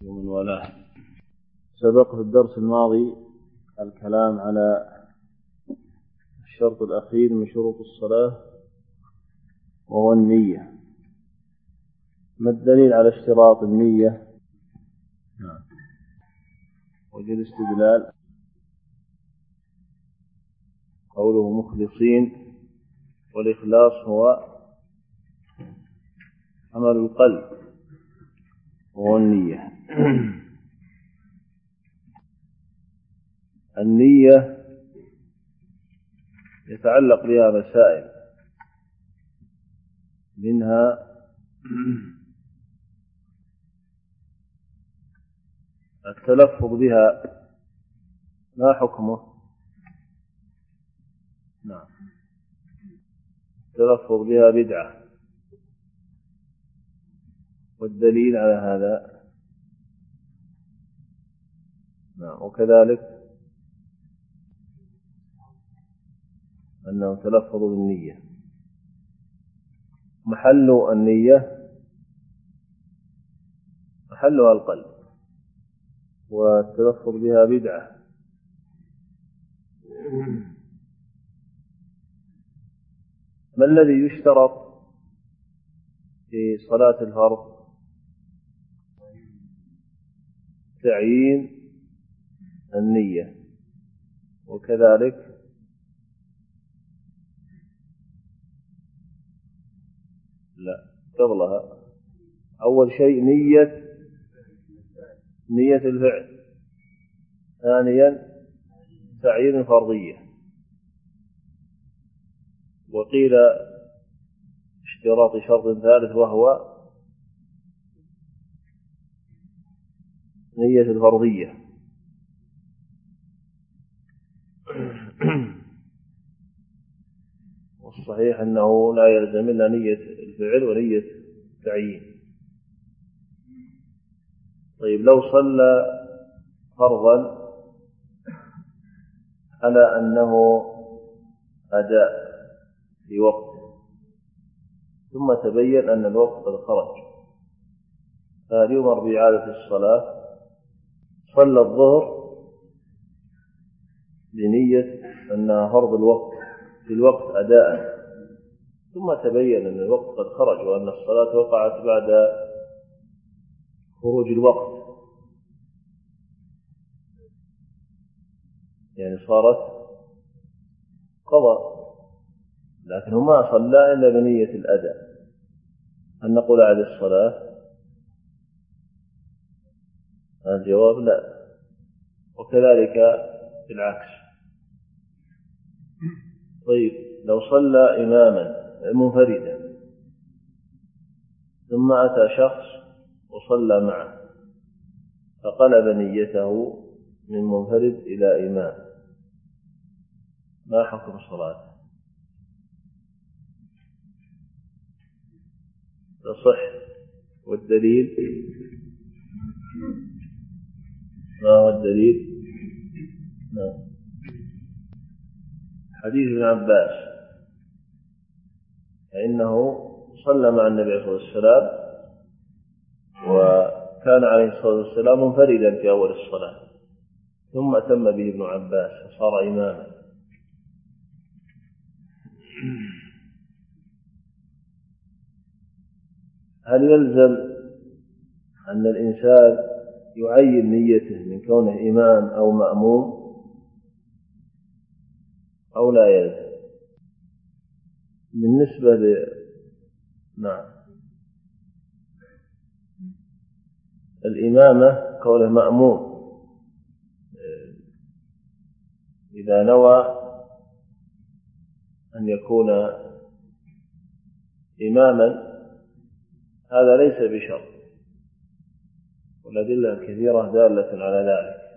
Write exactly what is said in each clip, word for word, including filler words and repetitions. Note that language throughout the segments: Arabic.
ومن والاه. سبق في الدرس الماضي الكلام على الشرط الأخير من شروط الصلاة وهو النية. ما الدليل على اشتراط النية؟ وجد استدلال قوله مخلصين، والإخلاص هو عمل القلب وهو النية. النية يتعلق بها مسائل، منها التلفظ بها، ما حكمه؟ نعم، التلفظ بها بدعة، والدليل على هذا نعم، وكذلك أنه تلفظ بالنية. محل النية محلها القلب، والتلفظ بها بدعة. ما الذي يشترط في صلاة الفرض؟ تعيين النية، وكذلك لا قبلها أول شيء نية نية الفعل، ثانيا تعيين الفرضية، وقيل اشتراط شرط ثالث وهو نية الفرضية. والصحيح أنه لا يلزم إلا نية الفعل ونية التعيين. طيب، لو صلى فرضا على أنه أداء في وقت، ثم تبين أن الوقت قد خرج، فهل يؤمر بإعادة الصلاة؟ صلى الظهر بنية أنها فرض الوقت في الوقت أداء، ثم تبين أن الوقت قد خرج وأن الصلاة وقعت بعد خروج الوقت، يعني صارت قضاء، لكنه ما صلى إلا بنية الأداء، هل نقول أعد الصلاة؟ الجواب لا. وكذلك بالعكس. طيب، لو صلى إماما منفردا ثم أتى شخص وصلى معه فقلب نيته من منفرد إلى إمام، ما حكم الصلاة؟ تصح. والدليل؟ ما هو الدليل؟ نعم، حديث ابن عباس، فإنه صلى مع النبي عليه الصلاة والسلام، وكان عليه الصلاة والسلام منفردا في أول الصلاة، ثم أتم به ابن عباس فصار إماما. هل يلزم أن الإنسان يعين نيته من كونه إمام أو مأموم أو لا يلزم؟ بالنسبة ل نعم الإمامة كونه مأموم، إذا نوى أن يكون إماما هذا ليس بشرط، والأدلة الكثيرة دالة على ذلك.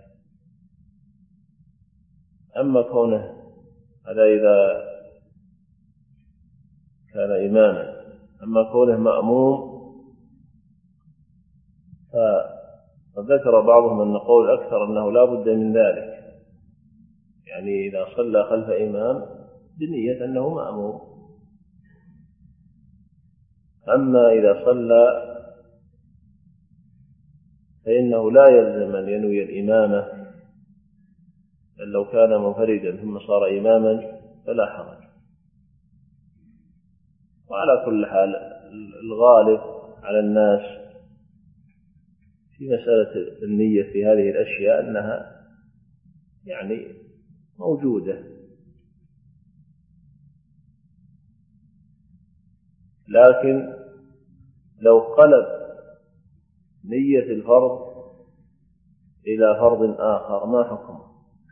أما كونه هذا إذا كان إماما، أما كونه مأموم فذكر بعضهم أن قول أكثر أنه لا بد من ذلك، يعني إذا صلى خلف إمام بنية أنه مأموم. أما إذا صلى فإنه لا يلزم أن ينوي الإمامة، بل لو كان منفردا ثم صار إماما فلا حرج. وعلى كل حال الغالب على الناس في مسألة النية في هذه الأشياء أنها يعني موجودة، لكن لو قلب نية الفرض إلى فرض آخر ما حكمه؟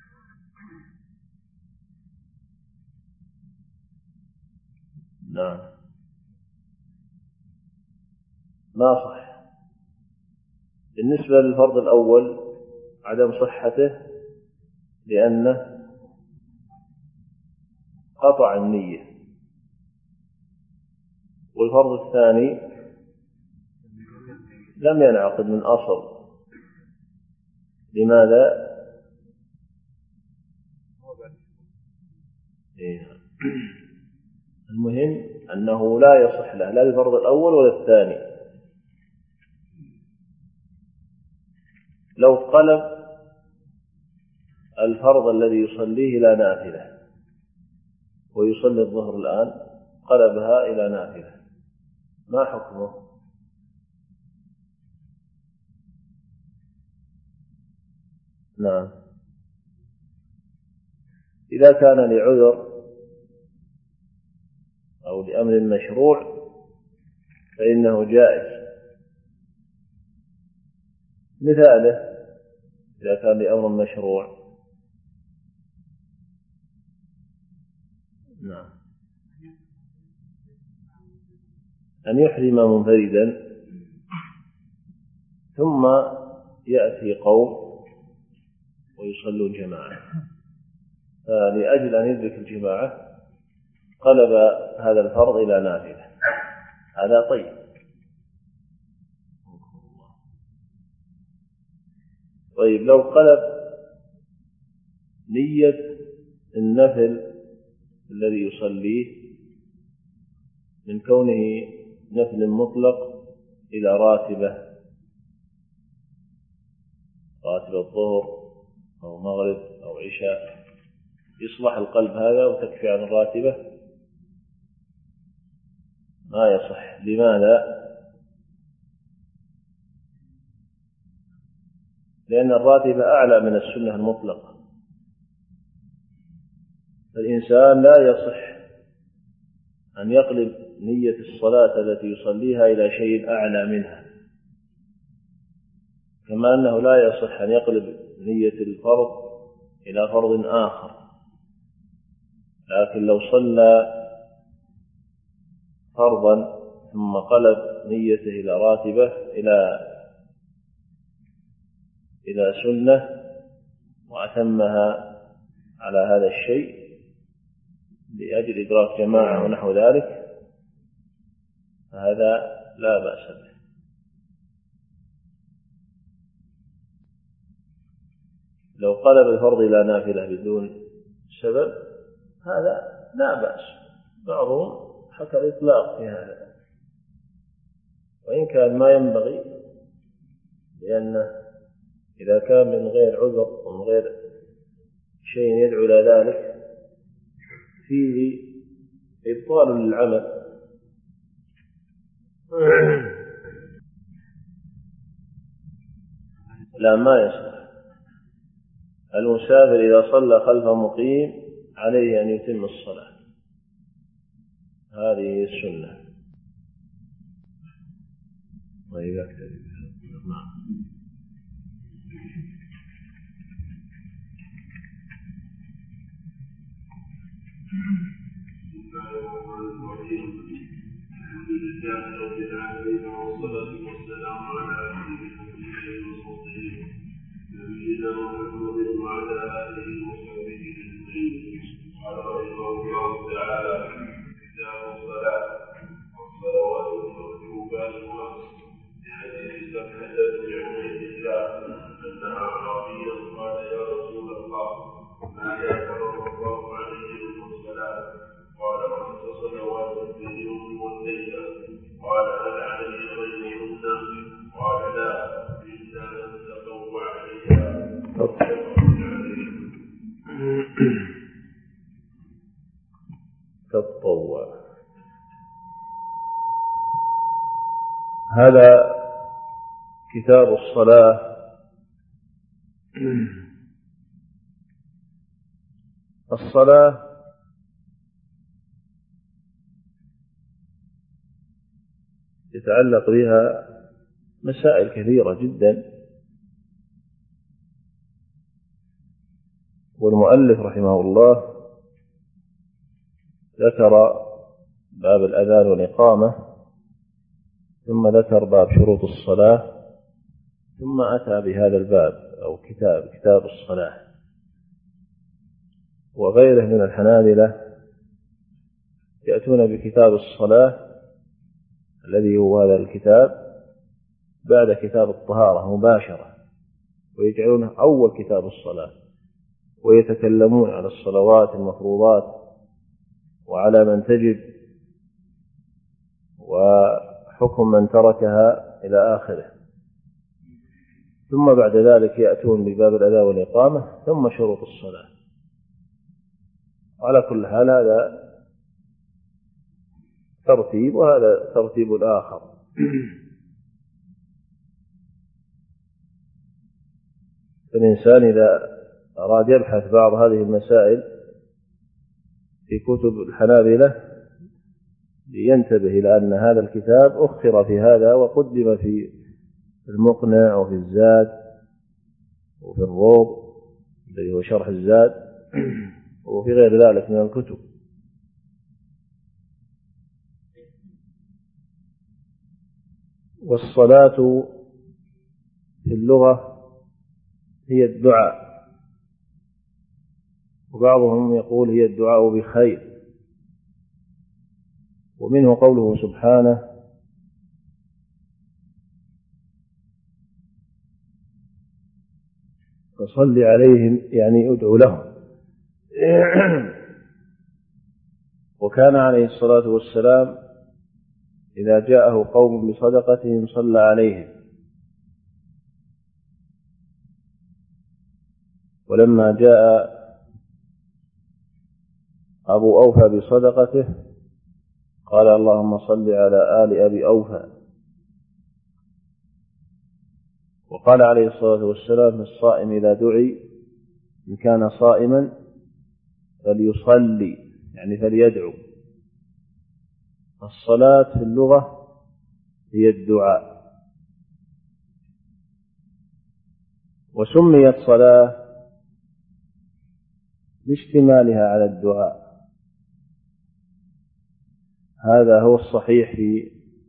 نعم ما صح. بالنسبة للفرض الأول عدم صحته لأنه قطع النية، والفرض الثاني لم ينعقد من أصل. لماذا؟ المهم أنه لا يصح له لا الفرض الأول ولا الثاني. لو قلب الفرض الذي يصليه إلى نافلة ويصلي الظهر الآن قلبها إلى نافلة ما حكمه؟ نعم إذا كان لعذر أو لأمر مشروع فإنه جائز. مثاله إذا كان لأمر مشروع نعم أن يحرم منفردا ثم يأتي قوم ويصلون جماعة، فلأجل أن يدرك الجماعة قلب هذا الفرض إلى نافلة، هذا طيب. طيب لو قلب نية النفل الذي يصليه من كونه نفل مطلق إلى راتبة، راتبة الظهر أو مغرب أو عشاء، يصلح القلب هذا وتكفي عن الراتبة؟ ما يصح. لماذا؟ لأن الراتبة أعلى من السنة المطلقة، فالإنسان لا يصح أن يقلب نية الصلاة التي يصليها إلى شيء أعلى منها، كما أنه لا يصح أن يقلب نية الفرض إلى فرض آخر. لكن لو صلى فرضا ثم قلب نيته إلى راتبة إلى إلى سنة وأتمها على هذا الشيء لأجل إدراك جماعة ونحو ذلك، فهذا لا بأس به. لو قلب الفرض إلى نافلة بدون سبب هذا لا بأس. بعضهم حكى الإطلاق في هذا، وإن كان ما ينبغي، لأنه إذا كان من غير عذر ومن غير شيء يدعو إلى ذلك فيه إبطال للعمل. لا ما يصح. المسافر إذا صلى خلف مقيم عليه أن يتم الصلاة، هذه السنة. وإذا اكتب الحمد لله رب العالمين والصلاة والسلام على سيدنا المرسلين نبينا محمد وعلى آله وصحبه أجمعين. قال رحمه الله تعالى: كتاب الصلاة والصلوات المكتوبات الخمس لحديث سمحة بن عبيد هذا كتاب الصلاة. الصلاة يتعلق بها مسائل كثيرة جدا، والمؤلف رحمه الله ذكر باب الأذان والإقامة، ثم ذكر باب شروط الصلاة، ثم أتى بهذا الباب أو كتاب كتاب الصلاة. وغيره من الحنابلة يأتون بكتاب الصلاة الذي هو هذا الكتاب بعد كتاب الطهارة مباشرة، ويجعلونه أول كتاب الصلاة، ويتكلمون على الصلوات المفروضات وعلى من تجب وحكم من تركها إلى آخره. ثم بعد ذلك يأتون بباب الأذان والإقامة، ثم شروط الصلاة. على كل حال هذا ترتيب وهذا ترتيب آخر. الإنسان إذا أراد يبحث بعض هذه المسائل في كتب الحنابلة لينتبه إلى أن هذا الكتاب أخر في هذا وقدم في المقنع وفي الزاد وفي الروض الذي هو شرح الزاد وفي غير ذلك من الكتب. والصلاة في اللغة هي الدعاء، وبعضهم يقول هي الدعاء بخير، ومنه قوله سبحانه فصل عليهم، يعني ادعو لهم. وكان عليه الصلاة والسلام إذا جاءه قوم بصدقتهم صلى عليهم، ولما جاء أبو أوفى بصدقته قال اللهم صل على آل أبي أوفى. وقال عليه الصلاة والسلام الصائم إذا دعي إن كان صائما فليصلي، يعني فليدعو. الصلاة في اللغة هي الدعاء، وسميت صلاة لاشتمالها على الدعاء. هذا هو الصحيح في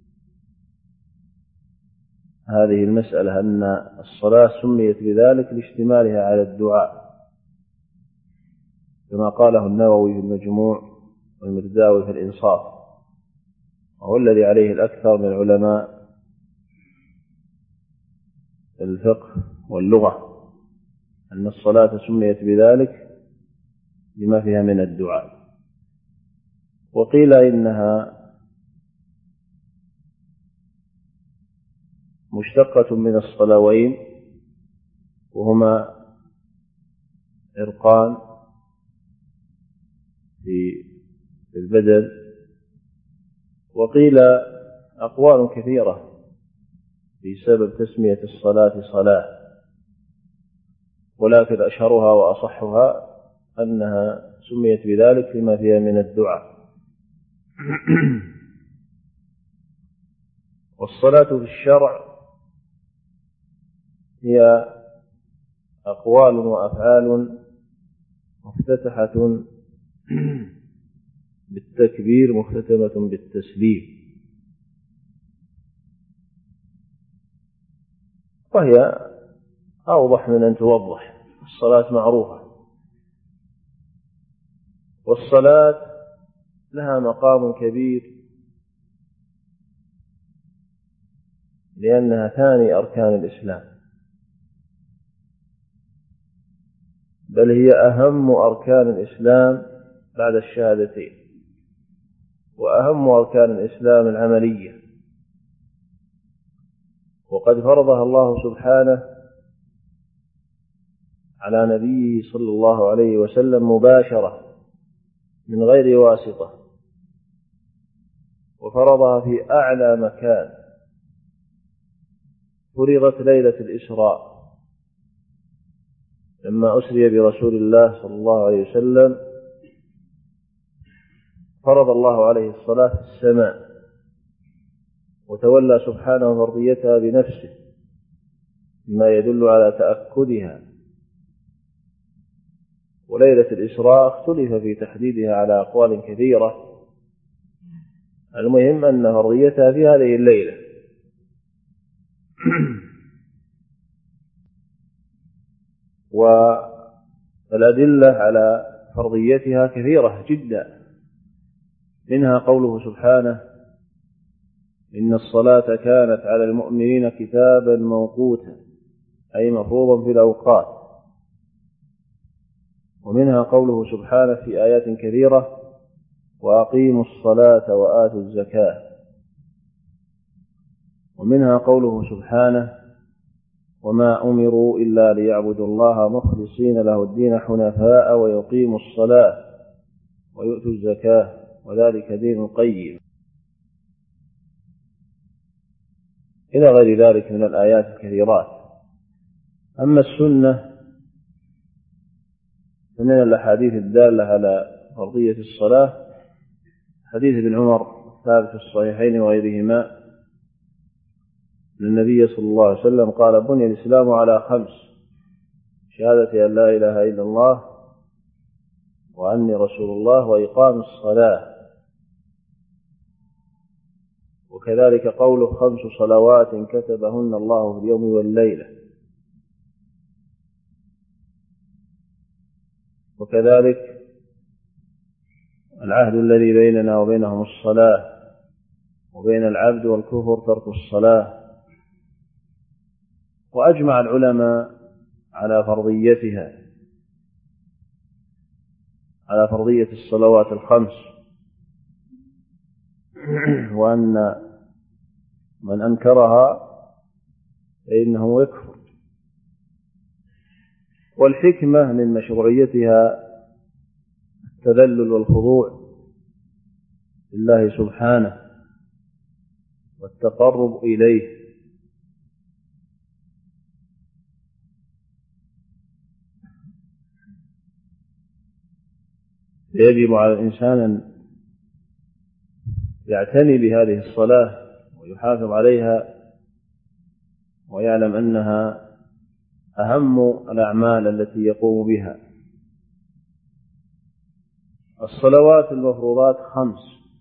هذه المسألة، أن الصلاة سميت بذلك لاشتمالها على الدعاء، كما قاله النووي في المجموع والمرداوي في الإنصاف، وهو الذي عليه الأكثر من علماء الفقه واللغة، أن الصلاة سميت بذلك لما فيها من الدعاء. وقيل إنها مشتقة من الصلوين، وهما عرقان في البدن. وقيل أقوال كثيرة في سبب تسمية الصلاة صلاة، ولكن أشهرها وأصحها أنها سميت بذلك لما فيها من الدعاء. والصلاة في الشرع هي أقوال وأفعال مفتتحة بالتكبير مختتمة بالتسليم، وهي أوضح من أن توضح. الصلاة معروفة، والصلاة لها مقام كبير لأنها ثاني أركان الإسلام، بل هي أهم أركان الإسلام بعد الشهادتين، وأهم أركان الإسلام العملية. وقد فرضها الله سبحانه على نبيه صلى الله عليه وسلم مباشرة من غير واسطة، وفرضها في أعلى مكان فرضت ليلة الإسراء لما أسري برسول الله صلى الله عليه وسلم، فرض الله عليه الصلاة في السماء، وتولى سبحانه فرضيتها بنفسه، ما يدل على تأكدها. وليلة الإسراء اختلف في تحديدها على أقوال كثيرة، المهم أن فرضيتها في هذه الليلة. والأدلة على فرضيتها كثيرة جدا، منها قوله سبحانه: إن الصلاة كانت على المؤمنين كتابا موقوتا، أي مفروضا في الأوقات. ومنها قوله سبحانه في آيات كثيرة: وأقيموا الصلاة وآتوا الزكاة. ومنها قوله سبحانه: وما أمروا إلا ليعبدوا الله مخلصين له الدين حنفاء ويقيموا الصلاة ويؤتوا الزكاة وذلك دين القيم، إلى غير ذلك من الآيات الكثيرات. أما السنة فمن الأحاديث الدالة على فرضية الصلاة حديث ابن عمر ثابت في الصحيحين وغيرهما أن النبي صلى الله عليه وسلم قال: بني الإسلام على خمس: شهادة أن لا إله إلا الله وأني رسول الله وإقام الصلاة. وكذلك قوله: خمس صلوات كتبهن الله في اليوم والليلة. وكذلك العهد الذي بيننا وبينهم الصلاة، وبين العبد والكفر ترك الصلاة. وأجمع العلماء على فرضيتها، على فرضية الصلوات الخمس، وأن من أنكرها فإنه يكفر. والحكمة من مشروعيتها التذلل والخضوع لله سبحانه والتقرب إليه. يجب على الإنسان أن يعتني بهذه الصلاة ويحافظ عليها، ويعلم أنها أهم الأعمال التي يقوم بها. الصلوات المفروضات خمس،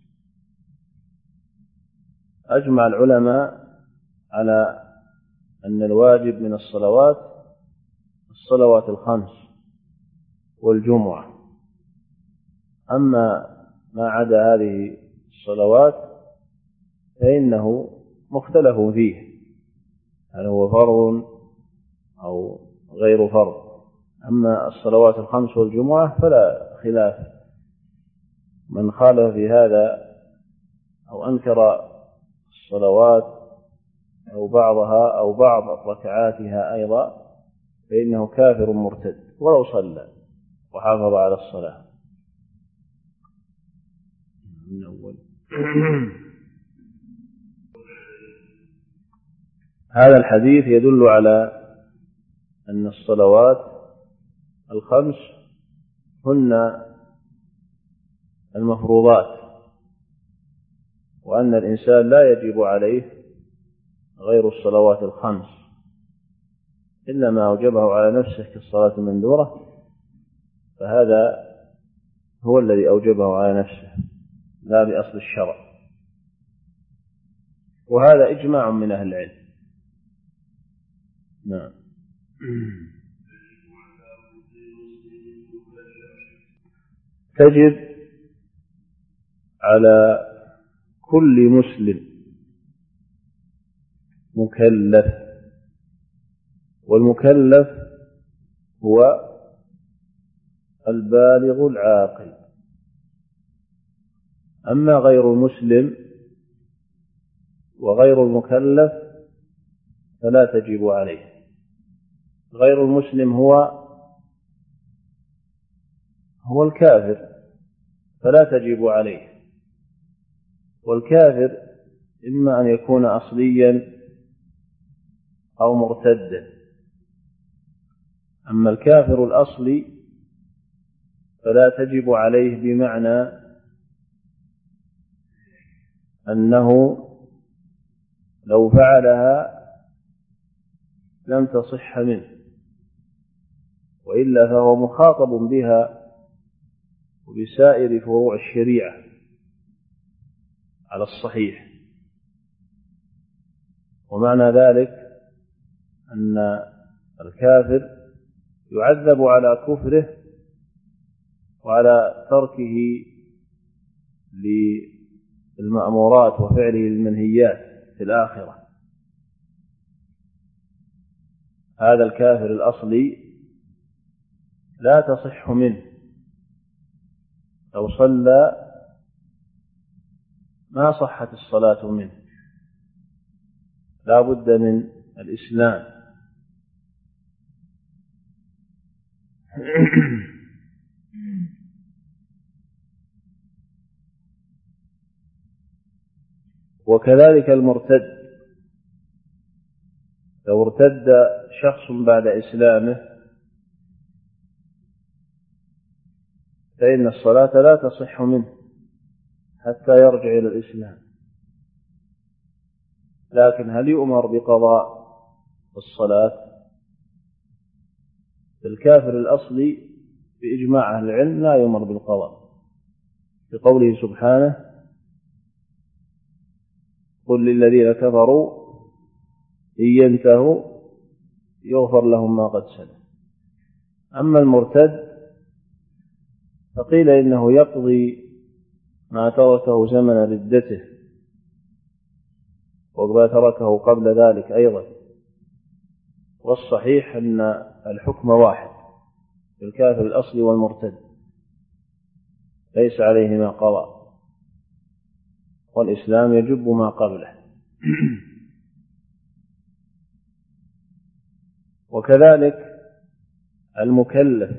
أجمع العلماء على أن الواجب من الصلوات الصلوات الخمس والجمعة. أما ما عدا هذه الصلوات فإنه مختلف فيه، هل هو فرض أو غير فرض. أما الصلوات الخمس والجمعة فلا خلاف، من خالف في هذا أو أنكر الصلوات أو بعضها أو بعض ركعاتها أيضا فإنه كافر مرتد ولو صلى وحافظ على الصلاة من أول. هذا الحديث يدل على أن الصلوات الخمس هن المفروضات، وأن الإنسان لا يجب عليه غير الصلوات الخمس إلا ما أوجبه على نفسه كالصلاة المندورة، فهذا هو الذي أوجبه على نفسه لا بأصل الشرع. وهذا إجماع من أهل العلم. نعم. تجب على كل مسلم مكلف، والمكلف هو البالغ العاقل. أما غير المسلم وغير المكلف فلا تجب عليه. غير المسلم هو هو الكافر فلا تجب عليه، والكافر إما أن يكون أصليا أو مرتدا. أما الكافر الأصلي فلا تجب عليه بمعنى أنه لو فعلها لم تصح منه، وإلا فهو مخاطب بها وبسائر فروع الشريعة على الصحيح. ومعنى ذلك أن الكافر يعذب على كفره وعلى تركه للمأمورات وفعله المنهيات في الآخرة. هذا الكافر الأصلي لا تصح منه، لو صلى ما صحت الصلاة منه، لا بد من الإسلام. وكذلك المرتد، لو ارتد شخص بعد إسلامه فإن الصلاة لا تصح منه حتى يرجع إلى الإسلام. لكن هل يؤمر بقضاء الصلاة؟ الكافر الأصلي بإجماع أهل العلم لا يؤمر بالقضاء، بقوله سبحانه: قل للذين كفروا إن ينتهوا يغفر لهم ما قد سلف. أما المرتد فقيل إنه يقضي ما تركه زمن ردته وما تركه قبل ذلك أيضا. والصحيح أن الحكم واحد في الكافر الأصلي والمرتد، ليس عليهما قضاء، والإسلام يجب ما قبله. وكذلك المكلف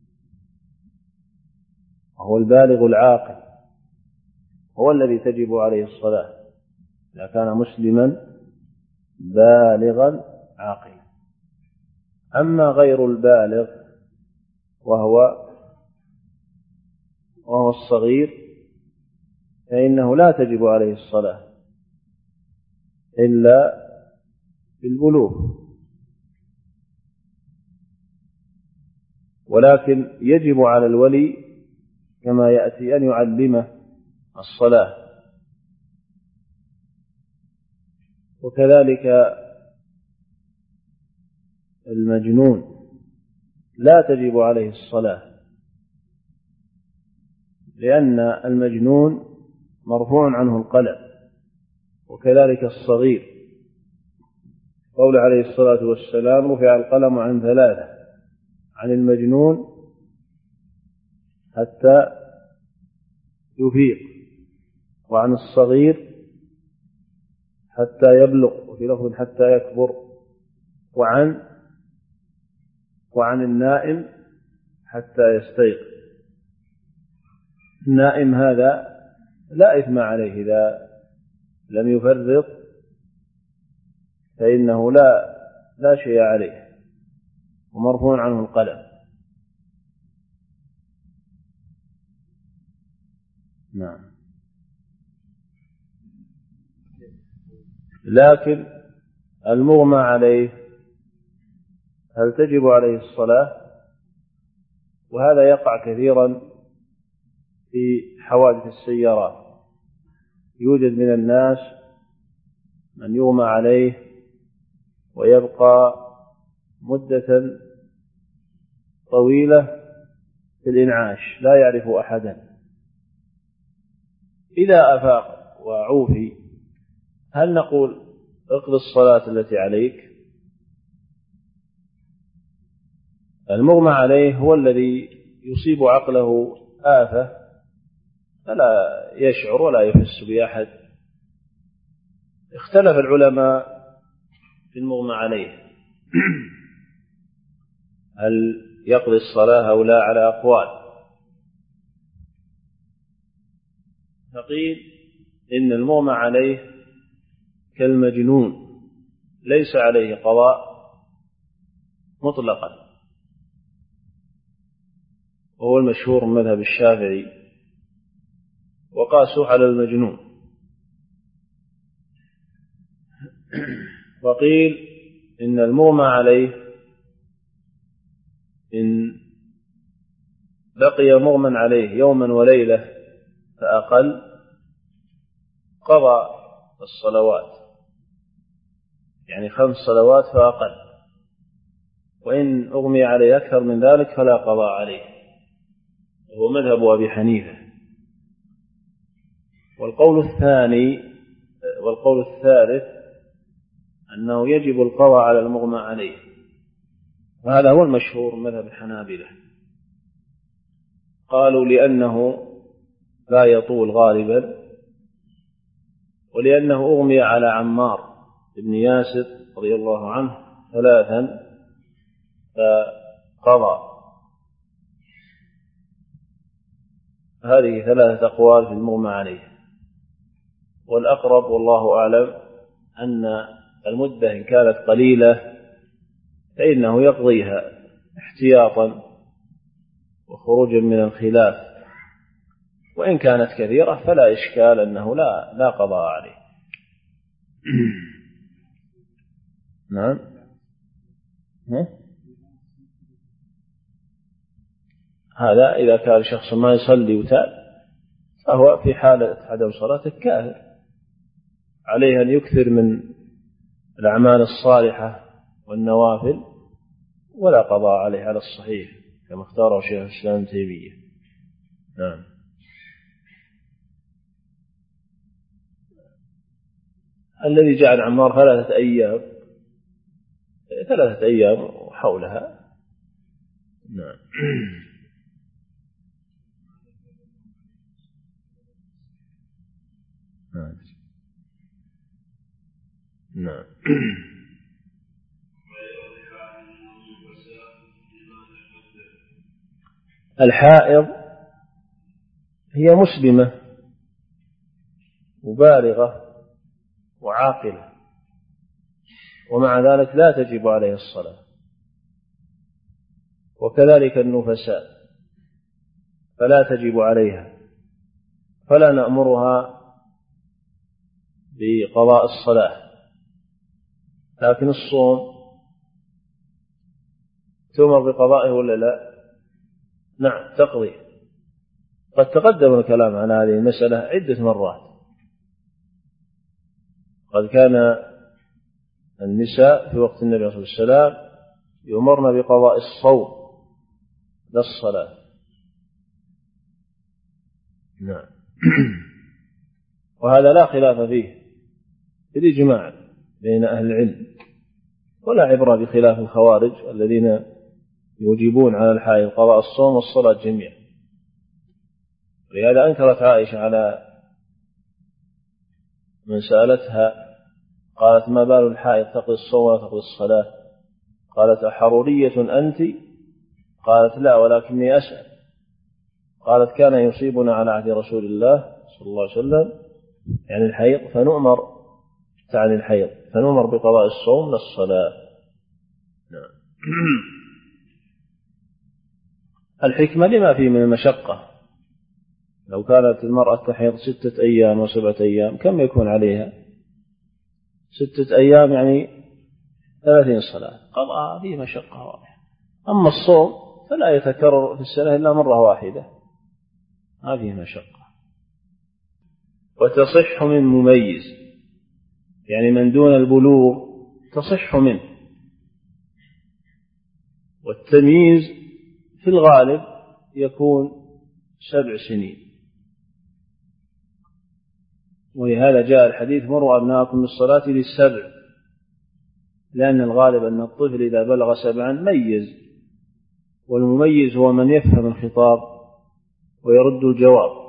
وهو البالغ العاقل هو الذي تجب عليه الصلاة إذا كان مسلما بالغا عاقلا. أما غير البالغ وهو وهو الصغير فإنه لا تجب عليه الصلاة إلا بالبلوغ، ولكن يجب على الولي كما يأتي أن يعلمه الصلاة. وكذلك المجنون لا تجب عليه الصلاة، لأن المجنون مرفوع عنه القلم، وكذلك الصغير. قول عليه الصلاة والسلام: رفع القلم عن ثلاثة، عن المجنون حتى يفيق، وعن الصغير حتى يبلغ، وفي لفظ حتى يكبر، وعن وعن النائم حتى يستيقظ. النائم هذا لا إثم عليه إذا لم يفرط، فإنه لا لا شيء عليه ومرفوع عنه القلم. نعم. لكن المغمى عليه هل تجب عليه الصلاة؟ وهذا يقع كثيرا في حوادث السيارات. يوجد من الناس من يغمى عليه ويبقى مدة طويلة في الإنعاش لا يعرف أحدا. إذا أفاق وعوفي هل نقول اقضي الصلاة التي عليك؟ المغمى عليه هو الذي يصيب عقله آفة فلا يشعر ولا يحس بأحد. اختلف العلماء في المغمى عليه هل يقضي الصلاة أو لا على أقوال. فقيل إن المغمى عليه كالمجنون ليس عليه قضاء مطلقا، وهو المشهور من مذهب الشافعي، وقاسوا على المجنون. وقيل إن المغمى عليه إن بقي مغمى عليه يوما وليلة فأقل قضى الصلوات، يعني خمس صلوات فأقل، وإن أغمي عليه أكثر من ذلك فلا قضاء عليه، وهو مذهب أبي حنيفة. والقول الثاني والقول الثالث أنه يجب القضاء على المغمى عليه، وهذا هو المشهور مذهب الحنابلة. قالوا لأنه لا يطول غالبا، ولأنه أغمي على عمار بن ياسر رضي الله عنه ثلاثا فقضى. هذه ثلاثة أقوال في المغمى عليه، والأقرب والله أعلم أن المدة إن كانت قليلة فإنه يقضيها احتياطا وخروجا من الخلاف، وإن كانت كثيرة فلا إشكال أنه لا لا قضاء عليه. نعم. هذا إذا كان شخص ما يصلي وتاب فهو في حالة عدم صلاته كافر، عليه أن يكثر من الأعمال الصالحة والنوافل ولا قضاء عليه على الصحيح كما اختاره شيخ الإسلام ابن تيمية. نعم. الذي جعل عمار ثلاثة أيام ثلاثة أيام وحولها. نعم. نعم. الحائض هي مسلمة وبالغة وعاقلة، ومع ذلك لا تجب عليه الصلاة، وكذلك النفساء فلا تجب عليها، فلا نأمرها بقضاء الصلاة. لكن الصوم تؤمر بقضائه ولا لا؟ نعم تقضي. قد تقدم الكلام عن هذه المسألة عدة مرات. قد كان النساء في وقت النبي صلى الله عليه وسلم يؤمرن بقضاء الصوم لا الصلاة. نعم. وهذا لا خلاف فيه بالإجماع بين أهل العلم، ولا عبرة بخلاف الخوارج الذين يوجبون على الحائض قضاء الصوم والصلاة جميعا. ولهذا أنكرت عائشة على من سألتها قالت: ما بال الحائض تقضي الصوم ولا تقضي الصلاة؟ قالت: أحرورية أنت؟ قالت: لا، ولكني أسأل. قالت: كان يصيبنا على عهد رسول الله صلى الله عليه وسلم يعني الحيض فنؤمر تعني الحيض فنؤمر بقضاء الصوم للصلاة. نعم. الحكمة لما فيه من المشقة. لو كانت المرأة تحيض ستة أيام وسبعة أيام كم يكون عليها؟ ستة أيام يعني ثلاثين صلاة، قضاء فيه مشقة واضحة. أما الصوم فلا يتكرر في السنة إلا مرة واحدة، هذه مشقة. وتصح من مميز، يعني من دون البلوغ تصح منه. والتمييز في الغالب يكون سبع سنين، ولهذا جاء الحديث: مروا أبناءكم بالصلاة للسبع، لأن الغالب أن الطفل إذا بلغ سبعا ميز، والمميز هو من يفهم الخطاب ويرد الجواب.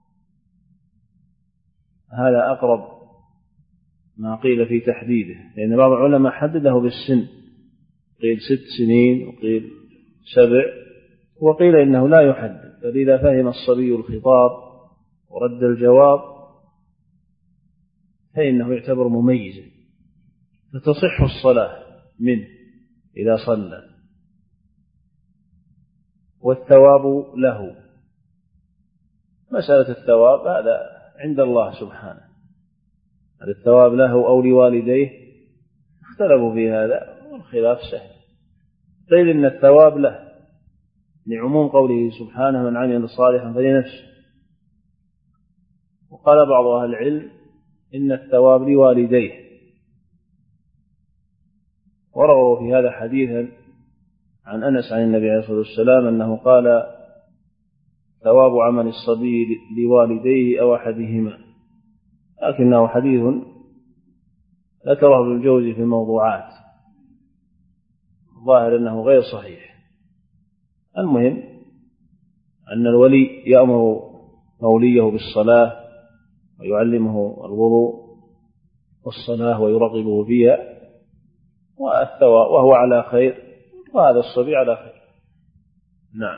هذا أقرب ما قيل في تحديده، لأن بعض العلماء حدده بالسن، قيل ست سنين وقيل سبع، وقيل إنه لا يحدد، بل إذا فهم الصبي الخطاب ورد الجواب فإنه يعتبر مميزا. فتصح الصلاة منه إذا صلى، والثواب له. مسألة الثواب هذا عند الله سبحانه، هل الثواب له أو لوالديه اختلفوا في هذا والخلاف سهل، قيل إن الثواب له لعموم قوله سبحانه من عمل صالحا فلنفسه، وقال بعض أهل العلم إن الثواب لوالديه، ورووا في هذا حديثا عن أنس عن النبي عليه الصلاة والسلام أنه قال ثواب عمل الصبي لوالديه أو أحدهما، لكنه حديث ذكره ابن الجوزي في الموضوعات، ظاهر أنه غير صحيح. المهم أن الولي يأمر موليه بالصلاة ويعلمه الوضوء والصلاة ويرغبه فيها، والثواب وهو على خير، وهذا الصبي على خير. نعم.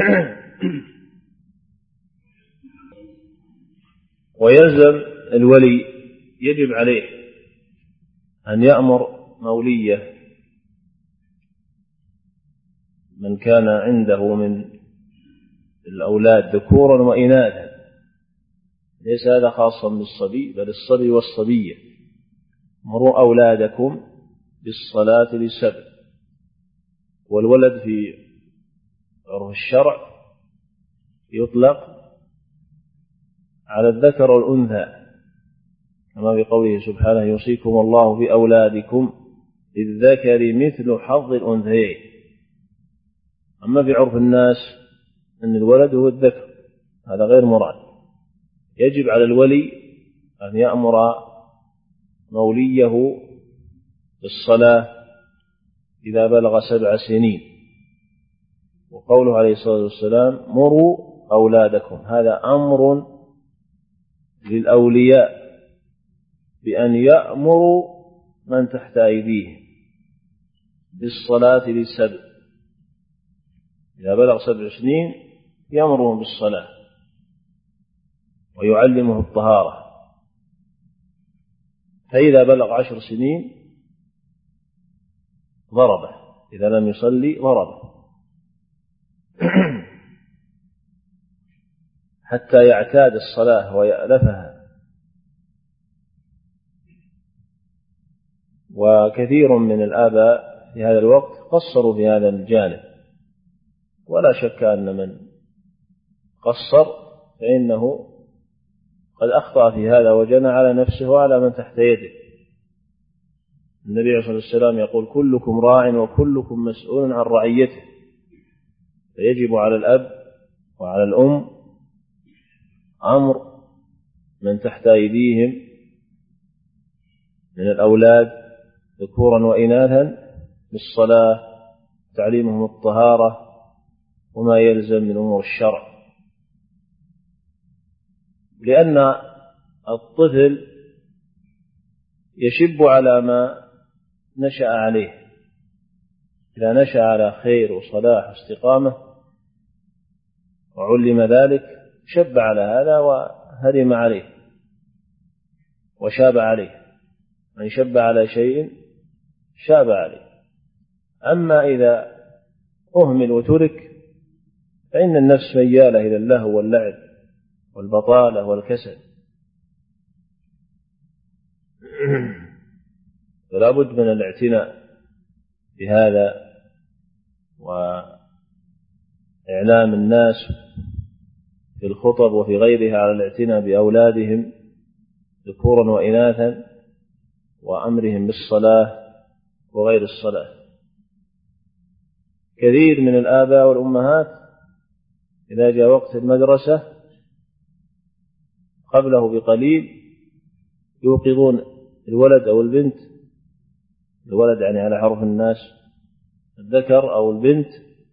ويلزم الولي، يجب عليه أن يأمر موليه من كان عنده من الأولاد ذكورا وإناثا، ليس هذا خاصا بالصبي بل الصبي والصبية، مروا أولادكم بالصلاة لسبع. والولد في عرف الشرع يطلق على الذكر والأنثى، كما في قوله سبحانه يوصيكم الله في أولادكم للذكر مثل حظ الأنثيين. أما في عرف الناس أن الولد هو الذكر، هذا غير مراد. يجب على الولي أن يأمر موليه بالصلاة إذا بلغ سبع سنين، وقوله عليه الصلاة والسلام مروا أولادكم، هذا أمر للأولياء بأن يأمروا من تحت أيديهم بالصلاة للسبع، إذا بلغ سبع سنين يأمرهم بالصلاة ويعلمه الطهارة، فإذا بلغ عشر سنين ضربه، إذا لم يصلي ضربه حتى يعتاد الصلاة ويألفها. وكثير من الآباء في هذا الوقت قصروا في هذا الجانب، ولا شك أن من قصر فإنه قد أخطأ في هذا وجنى على نفسه وعلى من تحت يده. النبي عليه الصلاة والسلام يقول كلكم راع وكلكم مسؤول عن رعيته، فيجب على الأب وعلى الأم أمر من تحت أيديهم من الأولاد ذكورا وإناثا بالصلاة، تعليمهم الطهارة وما يلزم من أمور الشرع، لأن الطفل يشب على ما نشأ عليه. إذا نشأ على خير وصلاح واستقامة وعلم ذلك شب على هذا وهرم عليه وشاب عليه، من شب على شيء شاب عليه. أما إذا أهمل وترك فإن النفس ميالة إلى اللهو واللعب والبطالة والكسل، فلا بد من الاعتناء بهذا وإعلام الناس في الخطب وفي غيرها على الاعتناء بأولادهم ذكورا وإناثا وأمرهم بالصلاة وغير الصلاة. كثير من الآباء والأمهات إذا جاء وقت المدرسة قبله بقليل يوقظون الولد أو البنت، الولد يعني على حرف الناس الذكر أو البنت،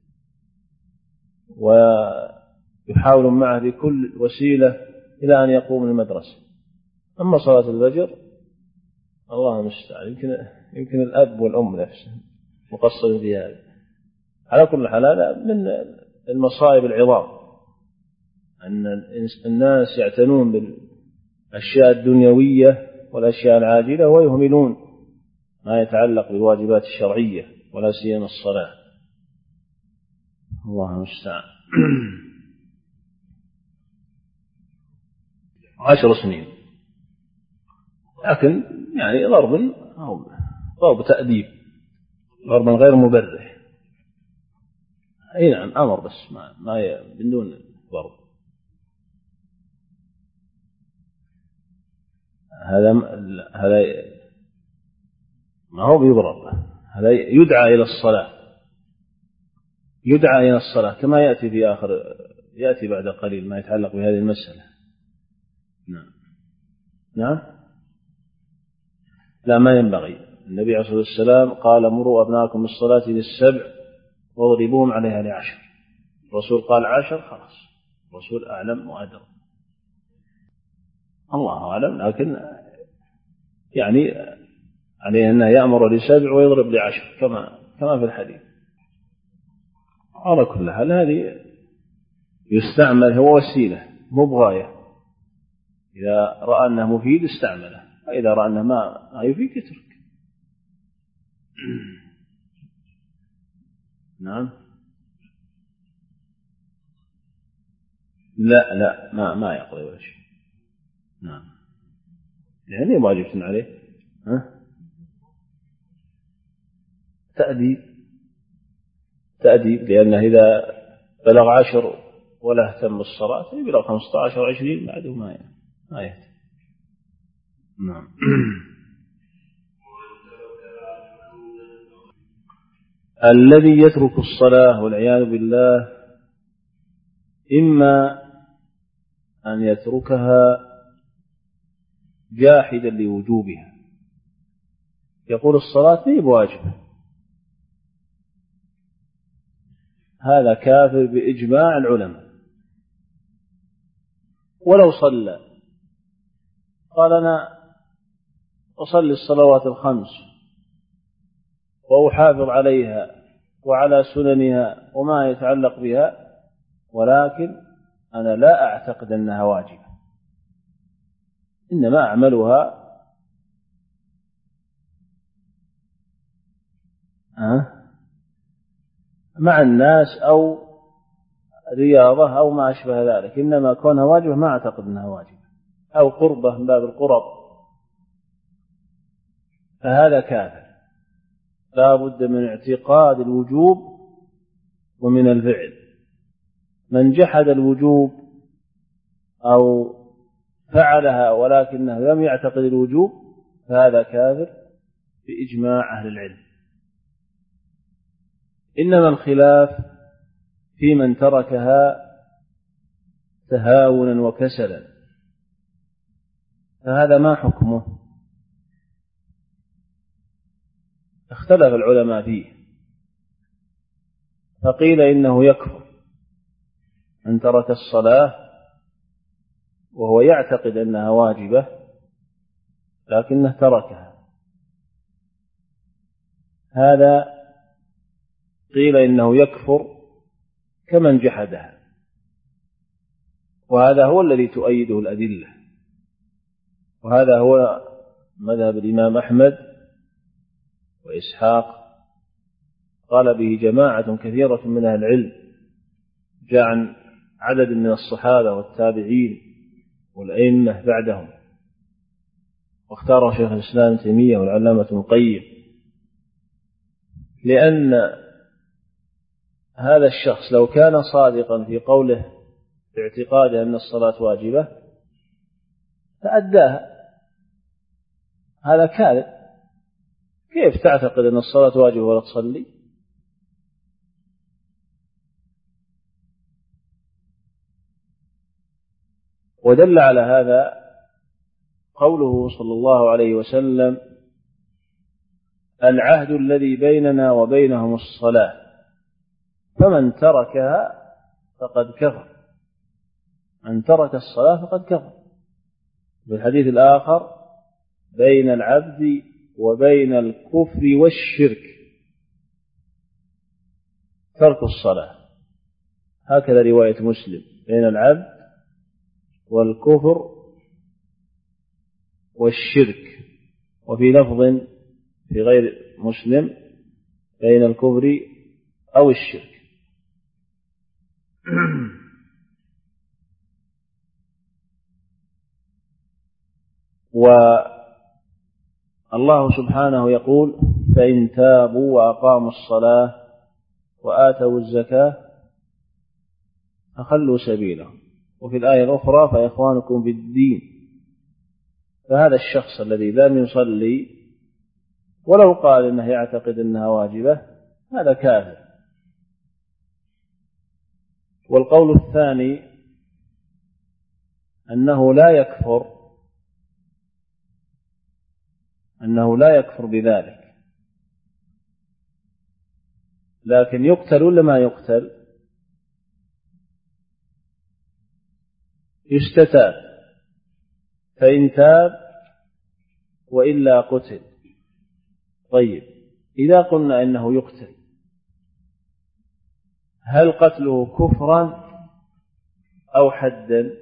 ويحاولون معه بكل وسيلة إلى أن يقوم المدرسة. أما صلاة الفجر الله المستعان، يمكن يمكن الأب والأم نفسهم مقصرين في هذا. على كل حال هذا من المصائب العظام أن الناس يعتنون بالأشياء الدنيوية والأشياء العاجلة ويهملون ما يتعلق بالواجبات الشرعية ولا سيما الصلاة. الله المستعان. عشر سنين، لكن يعني ضرب أو ضرب تأديب، ضربا غير مبرح. أي نعم، أمر بس ما ما بدون ضرب. هذا هذا ما هو بيضرب، هذا يدعى إلى الصلاة، يدعى إلى الصلاة كما يأتي في آخر، يأتي بعد قليل ما يتعلق بهذه المسألة. نعم نعم. لا، ما ينبغي. النبي عليه الصلاة والسلام قال: مروا أبناءكم بالصلاة للسبع واضربوهم عليها لعشر. الرسول قال عشر، خلاص، الرسول أعلم وأدرى، الله أعلم، لكن يعني عليه أنه يأمر لسبع ويضرب لعشر كما كما في الحديث. على كل حال هذه يستعمل، هو وسيلة مو بغاية. إذا رأى أنه مفيد استعمله، وإذا رأى أنه ما يفيد يترك. نعم. لا لا، ما ما يقضي ولا شيء. نعم، يعني واجب عليه ها تأديب، تأديب، لأنه إذا بلغ عشر ولا اهتم بالصلاة يبلغ خمسة عشر وعشرين بعده ما ما يهتم. نعم. الذي يترك الصلاة والعياذ بالله إما أن يتركها جاحدا لوجوبها، يقول الصلاة لي بواجبة، هذا كافر بإجماع العلماء. ولو صلى قال: أنا أصلي الصلوات الخمس وأحافظ عليها وعلى سننها وما يتعلق بها، ولكن أنا لا أعتقد أنها واجبة، إنما أعملها مع الناس أو رياضة أو ما أشبه ذلك، إنما كونها واجبة ما أعتقد أنها واجبة، أو قربة من باب القرب، فهذا كافر. لا بد من اعتقاد الوجوب ومن الفعل. من جحد الوجوب أو فعلها ولكنه لم يعتقد الوجوب فهذا كافر بإجماع أهل العلم. إنما الخلاف في من تركها تهاونا وكسلا، فهذا ما حكمه؟ اختلف العلماء فيه، فقيل إنه يكفر من ترك الصلاة وهو يعتقد أنها واجبة لكنه تركها، هذا قيل إنه يكفر كمن جحدها، وهذا هو الذي تؤيده الأدلة، وهذا هو مذهب الإمام أحمد وإسحاق، قال به جماعة كثيرة من أهل العلم، جاء عن عدد من الصحابة والتابعين والأئمة بعدهم، واختاره شيخ الإسلام ابن تيمية والعلامة ابن القيم، لأن هذا الشخص لو كان صادقا في قوله في اعتقاده أن الصلاة واجبة فأداها، هذا كاذب. كيف تعتقد أن الصلاة واجبة ولا تصلي؟ ودل على هذا قوله صلى الله عليه وسلم: العهد الذي بيننا وبينهم الصلاة فمن تركها فقد كفر، من ترك الصلاة فقد كفر. في الحديث الآخر: بين العبد وبين الكفر والشرك ترك الصلاة، هكذا رواية مسلم: بين العبد والكفر والشرك. وفي لفظ في غير مسلم بين الكفر أو الشرك. والله سبحانه يقول فإن تابوا وأقاموا الصلاة وآتوا الزكاة فخلوا سبيلهم. وفي الآية الأخرى فإخوانكم في الدين. فهذا الشخص الذي لم يصلي ولو قال إنه يعتقد أنها واجبة هذا كافر. والقول الثاني أنه لا يكفر أنه لا يكفر بذلك، لكن يقتل ولا ما يقتل؟ يستتاب، فإن تاب وإلا قتل. طيب إذا قلنا إنه يقتل هل قتله كفرا أو حدا؟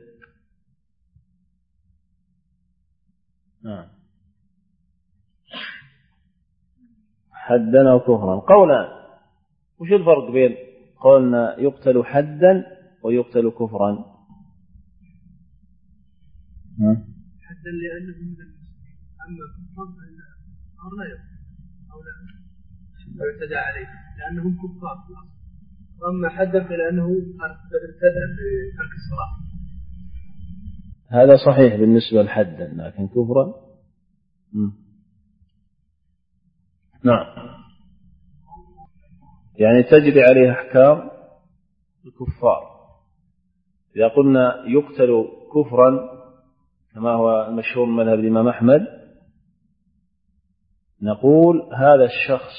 نعم حدا أو كفرا. قولان. وش الفرق بين قولنا يقتل حدا ويقتل كفرا؟ حدا لأنه من المسلمين، أما كفرا فإنه لا يقتل أو لا يعتدى عليه لأنهم كفار في الأصل. أما حدا فلأنه ارتدى بترك الصلاة. هذا صحيح بالنسبة لحدا، لكن كفرا م. نعم يعني تجري عليه أحكام الكفار. إذا قلنا يقتل كفرا كما هو المشهور من مذهب الإمام أحمد نقول هذا الشخص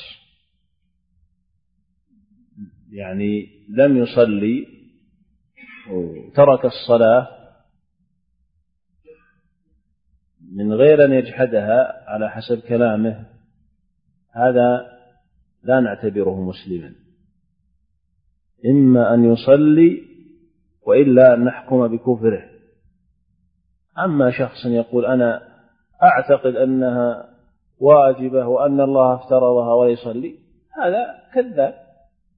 يعني لم يصلي وترك الصلاة من غير أن يجحدها على حسب كلامه، هذا لا نعتبره مسلما، إما أن يصلي وإلا أن نحكم بكفره. أما شخص يقول أنا أعتقد أنها واجبة وأن الله افترضها ويصلي، هذا كذاب.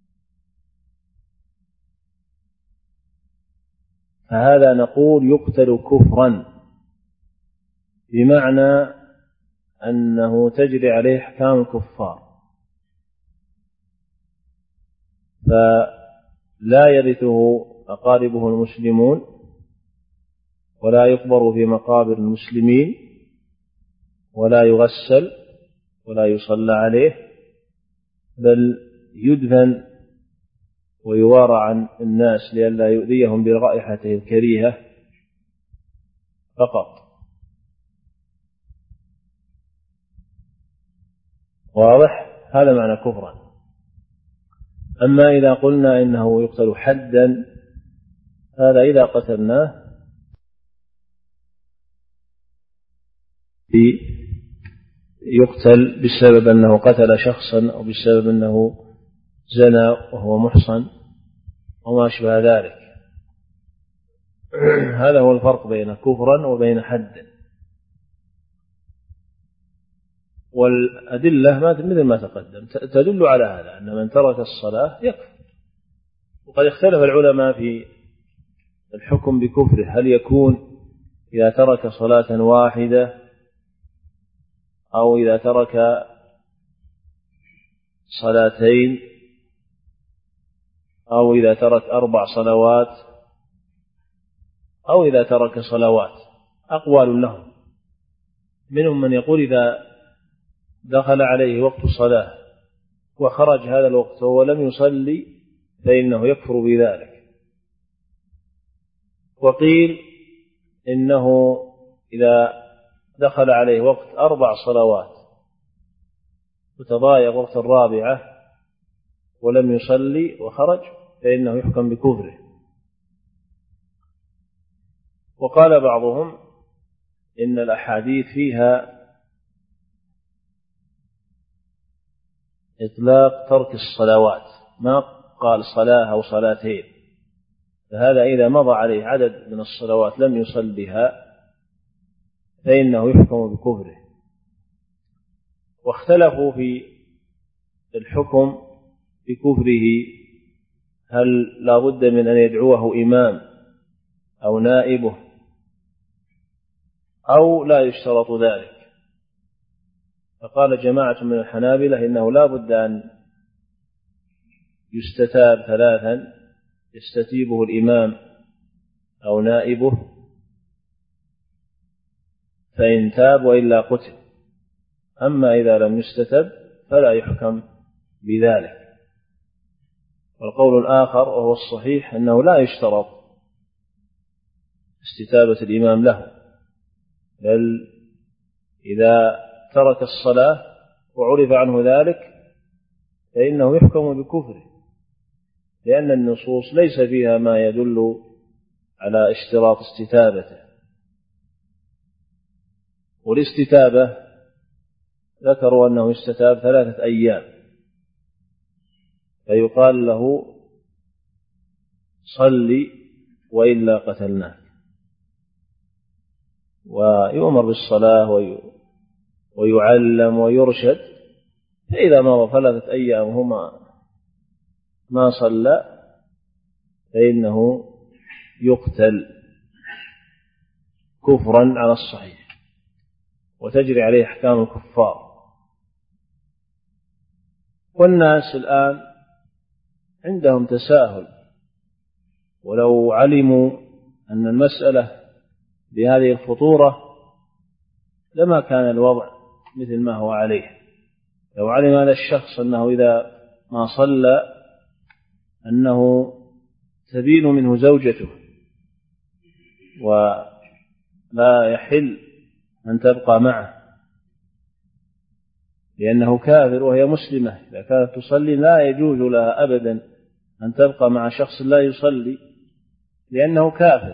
فهذا نقول يقتل كفرا بمعنى أنه تجري عليه أحكام الكفار، فلا يرثه أقاربه المسلمون ولا يقبر في مقابر المسلمين ولا يغسل ولا يصلى عليه، بل يدفن ويوارى عن الناس لئلا يؤذيهم برائحته الكريهة فقط. واضح؟ هذا معنى كفرا. أما إذا قلنا إنه يقتل حدا، هذا إذا قتلناه يقتل بسبب أنه قتل شخصا أو بسبب أنه زنى وهو محصن وما أشبه ذلك. هذا هو الفرق بين كفرا وبين حد. والأدلة مثل ما تقدم تدل على هذا، أن من ترك الصلاة يكفر. وقد اختلف العلماء في الحكم بكفره، هل يكون إذا ترك صلاة واحدة أو إذا ترك صلاتين أو إذا ترك أربع صلوات أو إذا ترك صلوات. أقوال لهم، منهم من يقول إذا دخل عليه وقت الصلاة وخرج هذا الوقت وهو لم يصلي فإنه يكفر بذلك. وقيل إنه إذا دخل عليه وقت أربع صلوات وتضايق وقت الرابعة ولم يصلي وخرج فإنه يحكم بكفره. وقال بعضهم إن الأحاديث فيها إطلاق ترك الصلوات، ما قال صلاة أو صلاتين، فهذا إذا مضى عليه عدد من الصلوات لم يصلها فإنه يحكم بكفره. واختلفوا في الحكم بكفره، هل لا بد من أن يدعوه إمام أو نائبه أو لا يشترط ذلك؟ فقال جماعة من الحنابلة إنه لا بد أن يستتاب ثلاثا، يستتيبه الإمام أو نائبه، فإن تاب وإلا قتل. أما إذا لم يستتب فلا يحكم بذلك. والقول الآخر وهو الصحيح أنه لا يشترط استتابة الإمام له، بل إذا ترك الصلاة وعرف عنه ذلك فإنه يحكم بكفره، لأن النصوص ليس فيها ما يدل على اشتراط استتابته. والاستتابة ذكروا أنه يستتاب ثلاثة أيام، فيقال له صلي وإلا قتلناك، ويؤمر بالصلاة ويعلم ويرشد. فإذا مضى ثلاثة أيام هما ما صلى فإنه يقتل كفرا على الصحيح، وتجري عليه أحكام الكفار. والناس الآن عندهم تساهل، ولو علموا أن المسألة بهذه الخطورة لما كان الوضع مثل ما هو عليه. لو علم هذا الشخص أنه إذا ما صلى أنه تبين منه زوجته ولا يحل أن تبقى معه لأنه كافر وهي مسلمة، إذا كانت تصلي لا يجوز لها أبدا أن تبقى مع شخص لا يصلي لأنه كافر،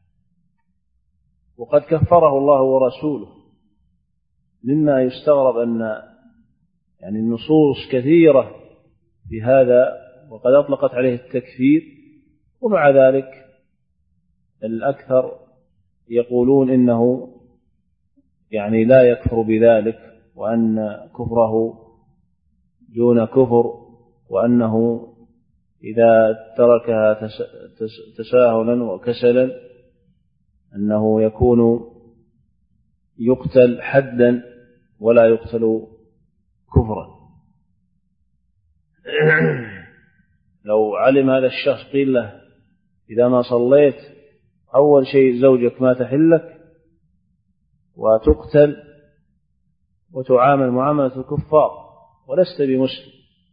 وقد كفره الله ورسوله. مما يستغرب أن يعني النصوص كثيرة في هذا وقد أطلقت عليه التكفير، ومع ذلك الأكثر يقولون إنه يعني لا يكفر بذلك، وأن كفره دون كفر، وأنه إذا تركها تساهلا وكسلا أنه يكون يقتل حدا ولا يقتل كفرا. لو علم هذا الشخص قيل له إذا ما صليت أول شيء زوجك ما تحلك وتقتل وتعامل معاملة الكفار ولست بمسلم،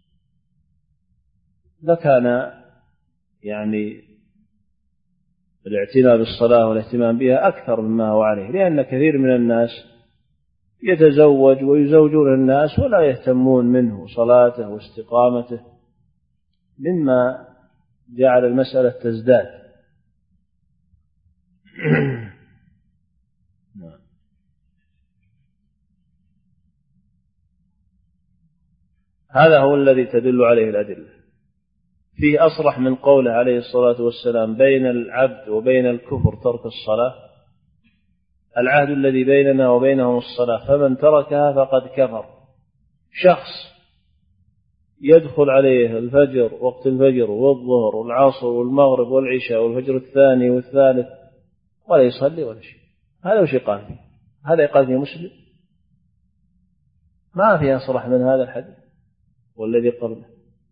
لكان يعني الاعتناء بالصلاة والاهتمام بها أكثر مما هو عليه، لأن كثير من الناس يتزوج ويزوجون الناس ولا يهتمون منه صلاته واستقامته، مما جعل المسألة تزداد. هذا هو الذي تدل عليه الأدلة. فيه أصرح من قوله عليه الصلاة والسلام بين العبد وبين الكفر ترك الصلاة، العهد الذي بيننا وبينهم الصلاة، فمن تركها فقد كفر. شخص يدخل عليه الفجر وقت الفجر والظهر والعصر والمغرب والعشاء والفجر الثاني والثالث ولا يصلي ولا شيء، هذا وش يقال فيه؟ هذا يقال فيه مسلم؟ ما فيه أصرح من هذا الحديث والذي قبله.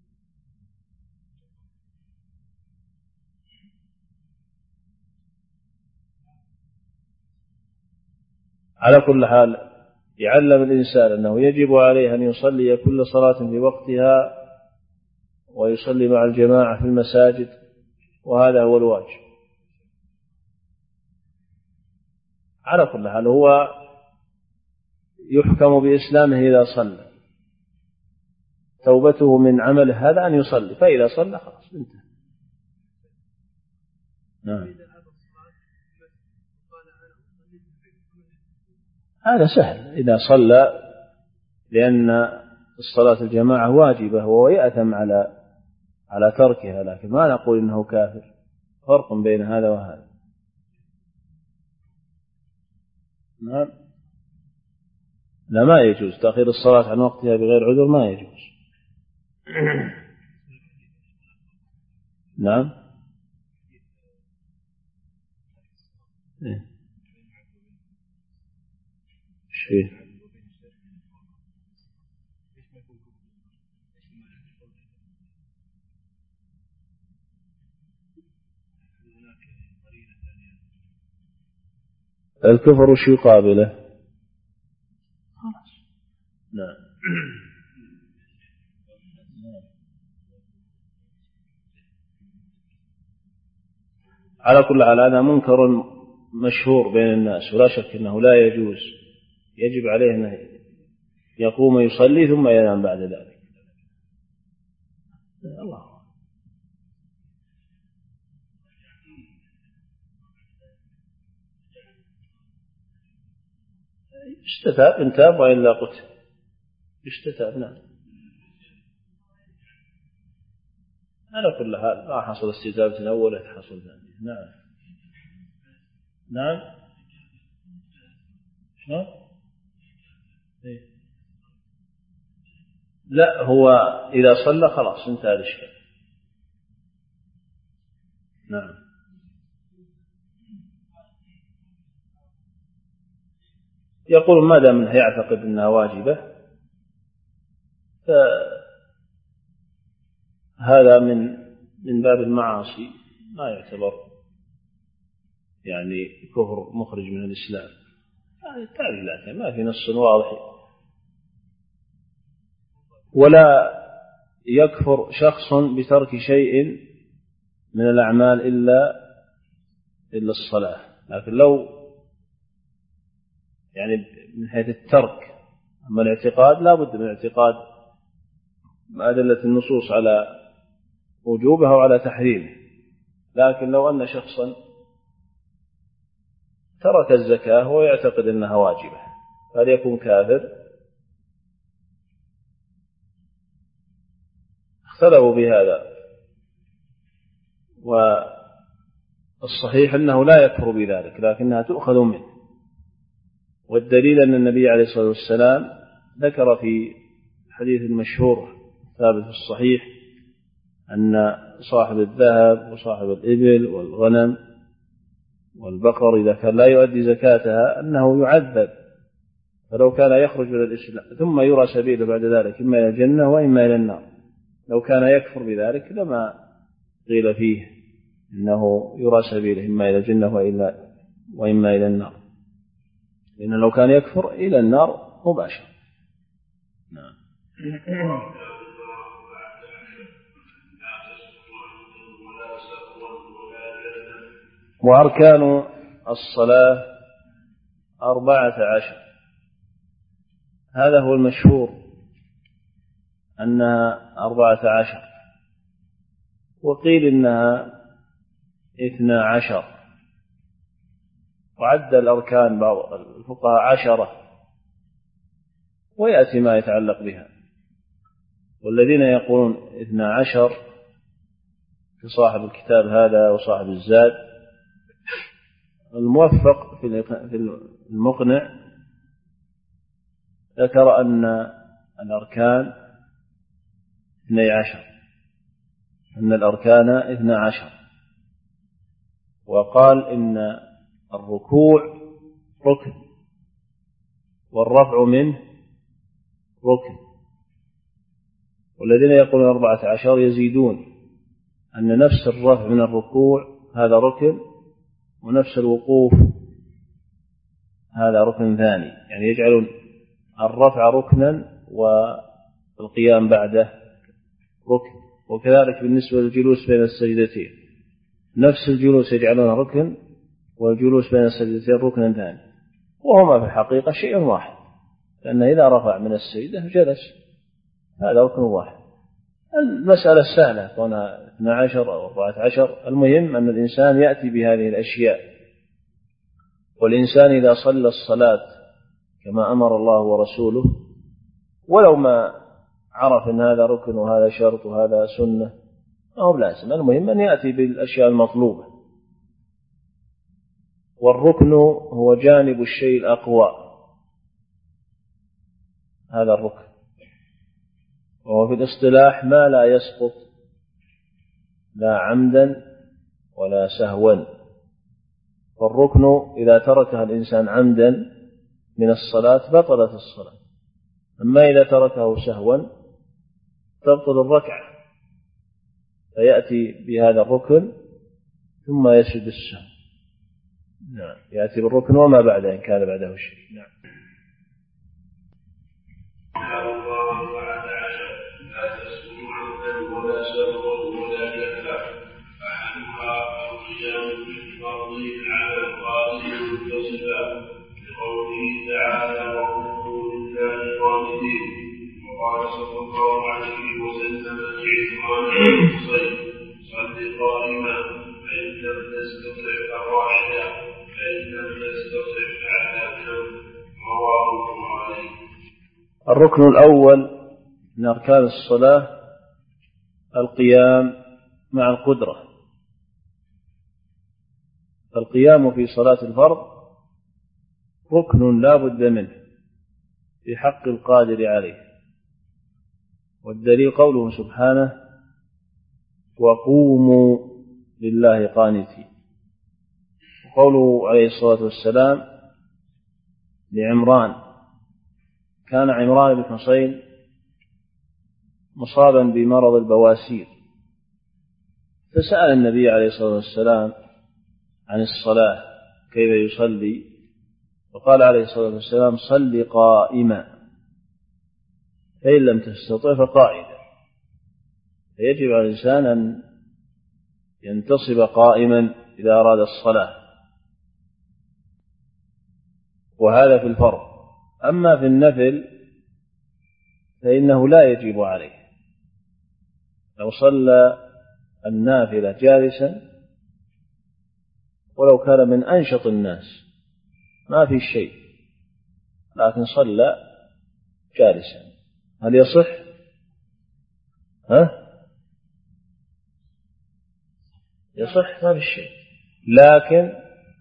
على كل حال يعلم الإنسان أنه يجب عليه أن يصلي كل صلاة في وقتها ويصلي مع الجماعة في المساجد، وهذا هو الواجب. على كل حال هو يحكم بإسلامه إذا صلى، توبته من عمله هذا أن يصلي، فإذا صلى خلاص انتهى. نعم. هذا سهل إذا صلى، لأن الصلاة الجماعة واجبة وهو يأثم على على تركها، لكن ما نقول إنه كافر، فرق بين هذا وهذا. نعم لا ما يجوز تأخير الصلاة عن وقتها بغير عذر، ما يجوز. نعم. ايش فيه؟ الكفر وش يقابله؟ نعم. على كل حال هذا منكر مشهور بين الناس، ولا شك أنه لا يجوز، يجب عليه أن يقوم يصلي ثم ينام بعد ذلك. الله اشتتاب إن تاب وإلا قتل. اشتتاب. نعم. على كل حال ما حصل استتابة الأول حصل ثانية. نعم. نعم. شو؟ إيه؟ لا، هو إذا صلى خلاص انتهى الإشكال. نعم. يقول ما دام انه يعتقد انها واجبة فهذا من من باب المعاصي، ما يعتبر يعني كفر مخرج من الإسلام. تعرف لكن ما في نص واضح. ولا يكفر شخص بترك شيء من الأعمال إلا إلا الصلاة، لكن لو يعني من حيث الترك، أما الاعتقاد لا بد من اعتقاد أدلة النصوص على وجوبها وعلى تحريمه. لكن لو أن شخصا ترك الزكاة ويعتقد أنها واجبة هل يكون كافر؟ اختلفوا بهذا، والصحيح أنه لا يكفر بذلك لكنها تؤخذ منه. والدليل أن النبي عليه الصلاة والسلام ذكر في الحديث المشهور ثابت في الصحيح أن صاحب الذهب وصاحب الإبل والغنم والبقر إذا كان لا يؤدي زكاتها أنه يعذب، فلو كان يخرج من الإسلام ثم يرى سبيله بعد ذلك إما إلى الجنة وإما إلى النار، لو كان يكفر بذلك لما قيل فيه إنه يرى سبيله إما إلى الجنة وإما إلى النار، لأنه لو كان يكفر إلى النار مباشرة. نعم. وأركان الصلاة أربعة عشر، هذا هو المشهور أنها أربعة عشر، وقيل إنها اثنا عشر، وعد الأركان بعض الفقهاء عشرة، ويأتي ما يتعلق بها. والذين يقولون اثنا عشر في صاحب الكتاب هذا وصاحب الزاد، الموفق في المقنع ذكر أن الأركان اثني عشر، أن الأركان اثنى عشر، وقال إن الركوع ركن والرفع منه ركن. والذين يقولون أربعة عشر يزيدون أن نفس الرفع من الركوع هذا ركن، ونفس الوقوف هذا ركن ثاني، يعني يجعلون الرفع ركنا والقيام بعده ركن. وكذلك بالنسبة للجلوس بين السجدتين، نفس الجلوس يجعلونه ركن والجلوس بين السجدتين ركنا ثاني، وهما في الحقيقة شيء واحد، لأن إذا رفع من السجدة جلس، هذا ركن واحد. المسألة سهلة كونها اثنا عشر أو أربعة عشر، المهم أن الإنسان يأتي بهذه الأشياء. والإنسان إذا صلى الصلاة كما أمر الله ورسوله ولو ما عرف أن هذا ركن وهذا شرط وهذا سنة أو لازم، المهم أن يأتي بالأشياء المطلوبة. والركن هو جانب الشيء الأقوى، هذا الركن. وهو في الاصطلاح ما لا يسقط لا عمدا ولا سهوا. فالركن إذا تركها الإنسان عمدا من الصلاة بطلت الصلاة، أما إذا تركه سهوا تبطل الركعة، فيأتي بهذا الركن ثم يسجد السهو. نعم، يأتي بالركن وما بعده إن كان بعده شيء. نعم. لقوله تعالى وقولوا لله قانتين، وقال صلى الله عليه وسلم لعمران بن حصين صل قائما فإن لم تستطع فقاعدا فإن لم تستطع فعلى جنب. رواه البخاري. الركن الأول من أركان الصلاة القيام مع القدرة. فالقيام في صلاة الفرض ركن لا بد منه في حق القادر عليه، والدليل قوله سبحانه وقوموا لله قانتين، وقوله عليه الصلاة والسلام لعمران. كان عمران بن حصين مصابا بمرض البواسير، فسأل النبي عليه الصلاة والسلام عن الصلاة كيف يصلي، وقال عليه الصلاة والسلام صل قائما فإن لم تستطع فقاعدا. فيجب على الإنسان أن ينتصب قائما إذا أراد الصلاة، وهذا في الفرض. أما في النفل فإنه لا يجب عليه. لو صلى النافلة جالسا ولو كان من أنشط الناس ما في شيء، لكن صلى جالسا، هل يصح؟ ها؟ يصح، ما في شيء، لكن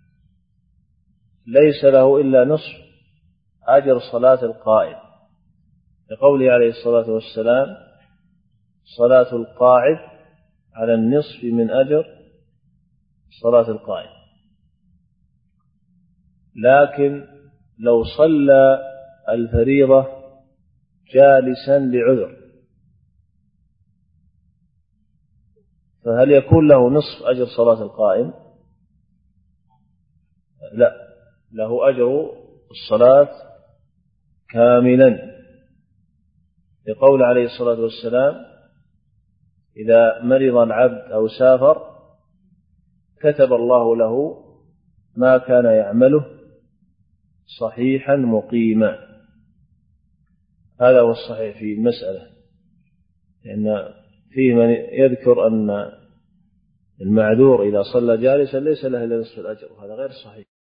ليس له إلا نصف أجر صلاة القائم، لقوله عليه الصلاة والسلام صلاة القاعد على النصف من أجر صلاة القائم. لكن لو صلى الفريضة جالسا لعذر فهل يكون له نصف أجر صلاة القائم؟ لا، له أجر الصلاة كاملا، لقول عليه الصلاة والسلام إذا مرض العبد أو سافر كتب الله له ما كان يعمله صحيحا مقيما. هذا هو الصحيح في المسألة، لأن فيه من يذكر أن المعذور إذا صلى جالسا ليس له إلا نصف الأجر، وهذا غير صحيح.